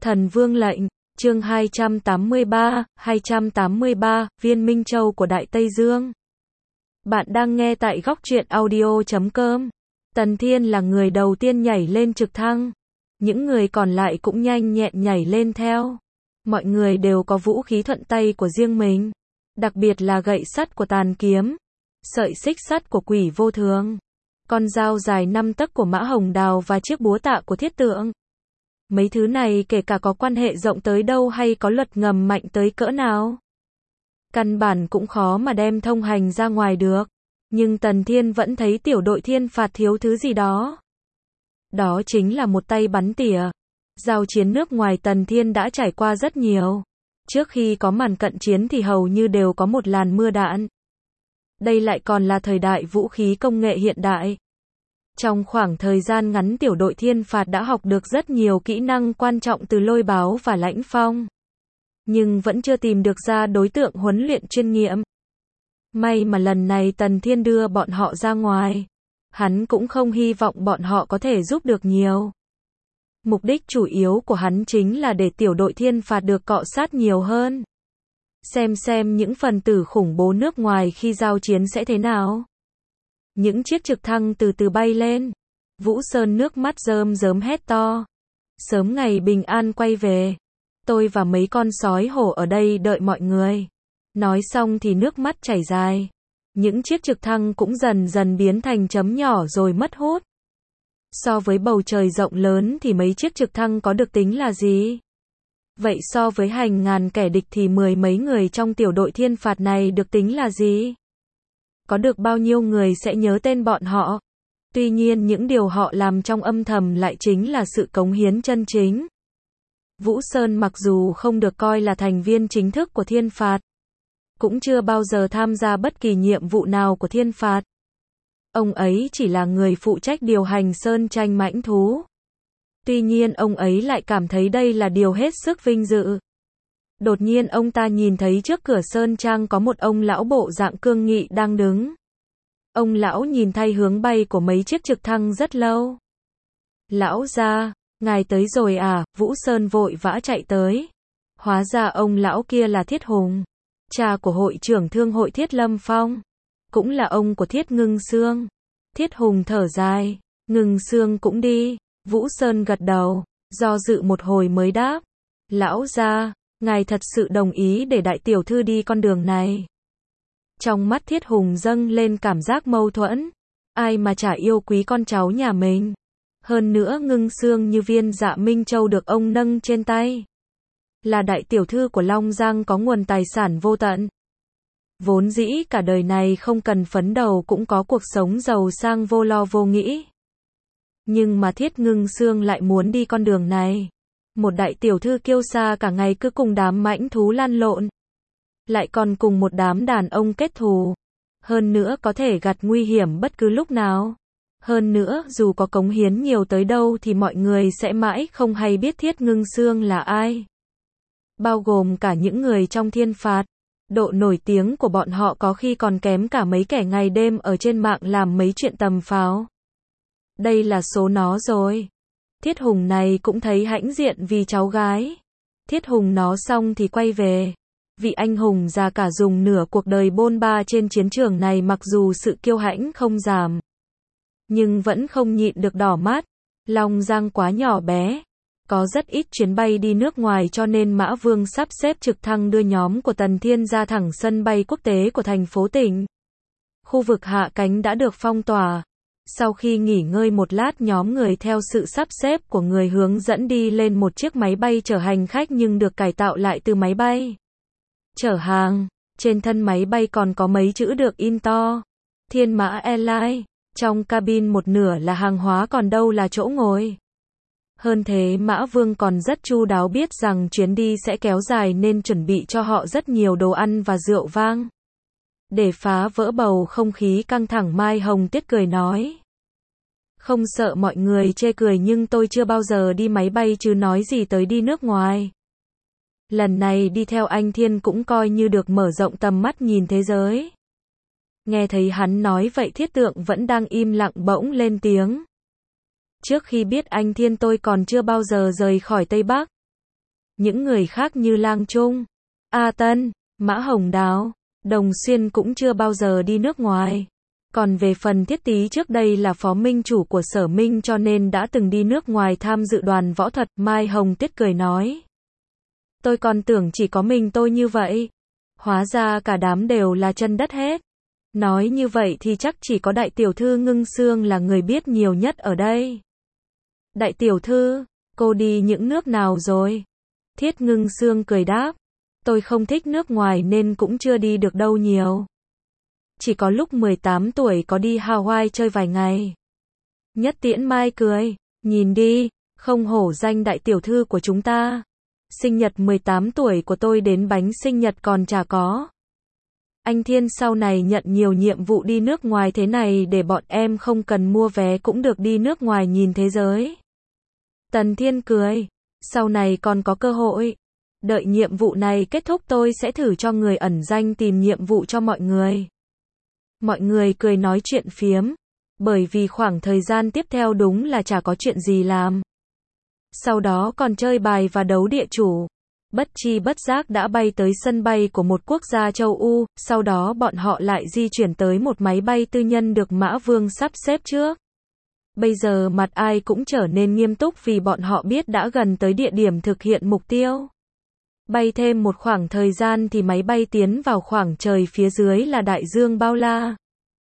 Thần Vương lệnh, chương 283, Viên Minh Châu của Đại Tây Dương. Bạn đang nghe tại góc truyện audio.com. Tần Thiên là người đầu tiên nhảy lên trực thăng. Những người còn lại cũng nhanh nhẹn nhảy lên theo. Mọi người đều có vũ khí thuận tay của riêng mình. Đặc biệt là gậy sắt của Tàn Kiếm, sợi xích sắt của Quỷ Vô Thường, con dao dài 5 tấc của Mã Hồng Đào và chiếc búa tạ của Thiết Tượng. Mấy thứ này kể cả có quan hệ rộng tới đâu hay có luật ngầm mạnh tới cỡ nào, căn bản cũng khó mà đem thông hành ra ngoài được. Nhưng Tần Thiên vẫn thấy tiểu đội Thiên Phạt thiếu thứ gì đó. Đó chính là một tay bắn tỉa. Giao chiến nước ngoài Tần Thiên đã trải qua rất nhiều. Trước khi có màn cận chiến thì hầu như đều có một làn mưa đạn. Đây lại còn là thời đại vũ khí công nghệ hiện đại. Trong khoảng thời gian ngắn tiểu đội Thiên Phạt đã học được rất nhiều kỹ năng quan trọng từ Lôi Báo và Lãnh Phong. Nhưng vẫn chưa tìm được ra đối tượng huấn luyện chuyên nghiệm. May mà lần này Tần Thiên đưa bọn họ ra ngoài. Hắn cũng không hy vọng bọn họ có thể giúp được nhiều. Mục đích chủ yếu của hắn chính là để tiểu đội Thiên Phạt được cọ sát nhiều hơn. Xem những phần tử khủng bố nước ngoài khi giao chiến sẽ thế nào. Những chiếc trực thăng từ từ bay lên. Vũ Sơn nước mắt rơm rớm hét to. Sớm ngày bình an quay về. Tôi và mấy con sói hổ ở đây đợi mọi người. Nói xong thì nước mắt chảy dài. Những chiếc trực thăng cũng dần dần biến thành chấm nhỏ rồi mất hút. So với bầu trời rộng lớn thì mấy chiếc trực thăng có được tính là gì? Vậy so với hàng ngàn kẻ địch thì mười mấy người trong tiểu đội Thiên Phạt này được tính là gì? Có được bao nhiêu người sẽ nhớ tên bọn họ? Tuy nhiên những điều họ làm trong âm thầm lại chính là sự cống hiến chân chính. Vũ Sơn mặc dù không được coi là thành viên chính thức của Thiên Phạt, cũng chưa bao giờ tham gia bất kỳ nhiệm vụ nào của Thiên Phạt. Ông ấy chỉ là người phụ trách điều hành Sơn Tranh mãnh thú. Tuy nhiên ông ấy lại cảm thấy đây là điều hết sức vinh dự. Đột nhiên ông ta nhìn thấy trước cửa Sơn Trang có một ông lão bộ dạng cương nghị đang đứng. Ông lão nhìn thay hướng bay của mấy chiếc trực thăng rất lâu. Lão gia, ngài tới rồi à? Vũ Sơn vội vã chạy tới. Hóa ra ông lão kia là Thiết Hùng, cha của hội trưởng thương hội Thiết Lâm Phong, cũng là ông của Thiết Ngưng Sương. Thiết Hùng thở dài, Ngưng Sương cũng đi. Vũ Sơn gật đầu, do dự một hồi mới đáp. Lão gia, ngài thật sự đồng ý để đại tiểu thư đi con đường này? Trong mắt Thiết Hùng dâng lên cảm giác mâu thuẫn. Ai mà chả yêu quý con cháu nhà mình. Hơn nữa Ngưng Sương như viên Dạ Minh Châu được ông nâng trên tay. Là đại tiểu thư của Long Giang có nguồn tài sản vô tận. Vốn dĩ cả đời này không cần phấn đấu cũng có cuộc sống giàu sang vô lo vô nghĩ. Nhưng mà Thiết Ngưng Sương lại muốn đi con đường này. Một đại tiểu thư kiêu sa cả ngày cứ cùng đám mãnh thú lăn lộn. Lại còn cùng một đám đàn ông kết thù. Hơn nữa có thể gặt nguy hiểm bất cứ lúc nào. Hơn nữa dù có cống hiến nhiều tới đâu thì mọi người sẽ mãi không hay biết Thiết Ngưng Sương là ai. Bao gồm cả những người trong Thiên Phạt. Độ nổi tiếng của bọn họ có khi còn kém cả mấy kẻ ngày đêm ở trên mạng làm mấy chuyện tầm pháo. Đây là số nó rồi. Thiết Hùng này cũng thấy hãnh diện vì cháu gái. Thiết Hùng nó xong thì quay về. Vị anh hùng già cả dùng nửa cuộc đời bôn ba trên chiến trường này mặc dù sự kiêu hãnh không giảm, nhưng vẫn không nhịn được đỏ mắt. Long Giang quá nhỏ bé. Có rất ít chuyến bay đi nước ngoài cho nên Mã Vương sắp xếp trực thăng đưa nhóm của Tần Thiên ra thẳng sân bay quốc tế của thành phố tỉnh. Khu vực hạ cánh đã được phong tỏa. Sau khi nghỉ ngơi một lát nhóm người theo sự sắp xếp của người hướng dẫn đi lên một chiếc máy bay chở hành khách nhưng được cải tạo lại từ máy bay chở hàng. Trên thân máy bay còn có mấy chữ được in to. Thiên Mã Airlines. Trong cabin một nửa là hàng hóa còn đâu là chỗ ngồi. Hơn thế Mã Vương còn rất chu đáo biết rằng chuyến đi sẽ kéo dài nên chuẩn bị cho họ rất nhiều đồ ăn và rượu vang. Để phá vỡ bầu không khí căng thẳng Mai Hồng Tiết cười nói. Không sợ mọi người chê cười nhưng tôi chưa bao giờ đi máy bay chứ nói gì tới đi nước ngoài. Lần này đi theo anh Thiên cũng coi như được mở rộng tầm mắt nhìn thế giới. Nghe thấy hắn nói vậy Thiết Tượng vẫn đang im lặng bỗng lên tiếng. Trước khi biết anh Thiên tôi còn chưa bao giờ rời khỏi Tây Bắc. Những người khác như Lang Trung, A Tân, Mã Hồng Đào, Đồng Xuyên cũng chưa bao giờ đi nước ngoài. Còn về phần Thiết Tý trước đây là phó minh chủ của Sở Minh cho nên đã từng đi nước ngoài tham dự đoàn võ thuật, Mai Hồng Tiết cười nói. Tôi còn tưởng chỉ có mình tôi như vậy. Hóa ra cả đám đều là chân đất hết. Nói như vậy thì chắc chỉ có đại tiểu thư Ngưng Sương là người biết nhiều nhất ở đây. Đại tiểu thư, cô đi những nước nào rồi? Thiết Ngưng Sương cười đáp. Tôi không thích nước ngoài nên cũng chưa đi được đâu nhiều. Chỉ có lúc 18 tuổi có đi Hawaii chơi vài ngày. Nhất Tiễn Mai cười, nhìn đi, không hổ danh đại tiểu thư của chúng ta. Sinh nhật 18 tuổi của tôi đến bánh sinh nhật còn chả có. Anh Thiên sau này nhận nhiều nhiệm vụ đi nước ngoài thế này để bọn em không cần mua vé cũng được đi nước ngoài nhìn thế giới. Tần Thiên cười, sau này còn có cơ hội. Đợi nhiệm vụ này kết thúc tôi sẽ thử cho người ẩn danh tìm nhiệm vụ cho mọi người. Mọi người cười nói chuyện phiếm, bởi vì khoảng thời gian tiếp theo đúng là chả có chuyện gì làm. Sau đó còn chơi bài và đấu địa chủ. Bất chi bất giác đã bay tới sân bay của một quốc gia châu Âu, sau đó bọn họ lại di chuyển tới một máy bay tư nhân được Mã Vương sắp xếp trước. Bây giờ mặt ai cũng trở nên nghiêm túc vì bọn họ biết đã gần tới địa điểm thực hiện mục tiêu. Bay thêm một khoảng thời gian thì máy bay tiến vào khoảng trời phía dưới là đại dương bao la.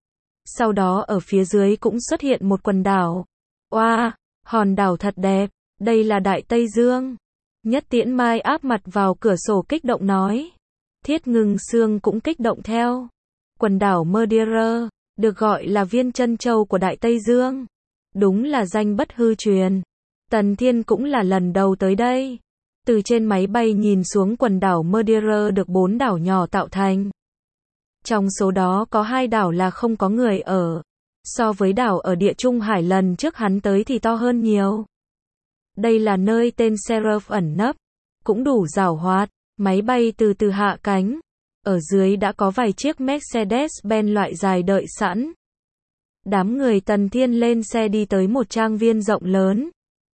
Sau đó ở phía dưới cũng xuất hiện một quần đảo. Oa, hòn đảo thật đẹp, đây là Đại Tây Dương. Nhất Tiễn Mai áp mặt vào cửa sổ kích động nói. Thiết Ngưng Sương cũng kích động theo. Quần đảo Madeira, được gọi là viên chân châu của Đại Tây Dương. Đúng là danh bất hư truyền. Tần Thiên cũng là lần đầu tới đây. Từ trên máy bay nhìn xuống quần đảo Madeira được 4 đảo nhỏ tạo thành. Trong số đó có 2 đảo là không có người ở. So với đảo ở Địa Trung Hải lần trước hắn tới thì to hơn nhiều. Đây là nơi tên Seraph ẩn nấp. Cũng đủ giàu hoạt. Máy bay từ từ hạ cánh. Ở dưới đã có vài chiếc Mercedes-Benz loại dài đợi sẵn. Đám người Tần Thiên lên xe đi tới một trang viên rộng lớn.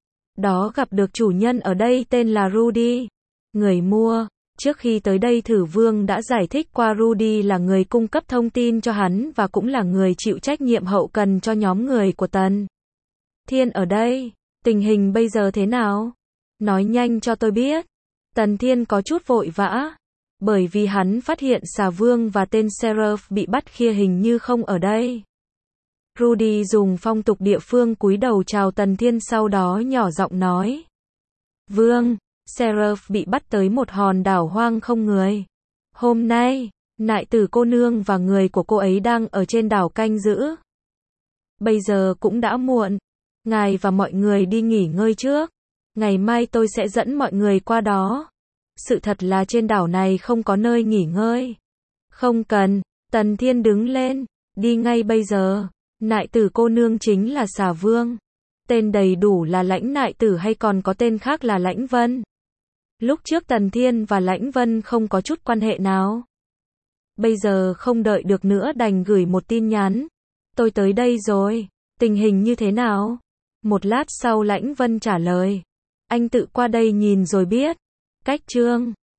Đó gặp được chủ nhân ở đây tên là Rudy. Người mua. Trước khi tới đây Thử Vương đã giải thích qua Rudy là người cung cấp thông tin cho hắn và cũng là người chịu trách nhiệm hậu cần cho nhóm người của Tần Thiên ở đây. Tình hình bây giờ thế nào? Nói nhanh cho tôi biết. Tần Thiên có chút vội vã. Bởi vì hắn phát hiện Xà Vương và tên Seraph bị bắt kia hình như không ở đây. Rudy dùng phong tục địa phương cúi đầu chào Tần Thiên sau đó nhỏ giọng nói. Vương, Seraph bị bắt tới một hòn đảo hoang không người. Hôm nay, Nại Tử cô nương và người của cô ấy đang ở trên đảo canh giữ. Bây giờ cũng đã muộn. Ngài và mọi người đi nghỉ ngơi trước. Ngày mai tôi sẽ dẫn mọi người qua đó. Sự thật là trên đảo này không có nơi nghỉ ngơi. Không cần, Tần Thiên đứng lên, đi ngay bây giờ. Nại Tử cô nương chính là Xà Vương. Tên đầy đủ là Lãnh Nại Tử hay còn có tên khác là Lãnh Vân. Lúc trước Tần Thiên và Lãnh Vân không có chút quan hệ nào. Bây giờ không đợi được nữa đành gửi một tin nhắn. Tôi tới đây rồi, tình hình như thế nào? Một lát sau Lãnh Vân trả lời. Anh tự qua đây nhìn rồi biết. Cách chương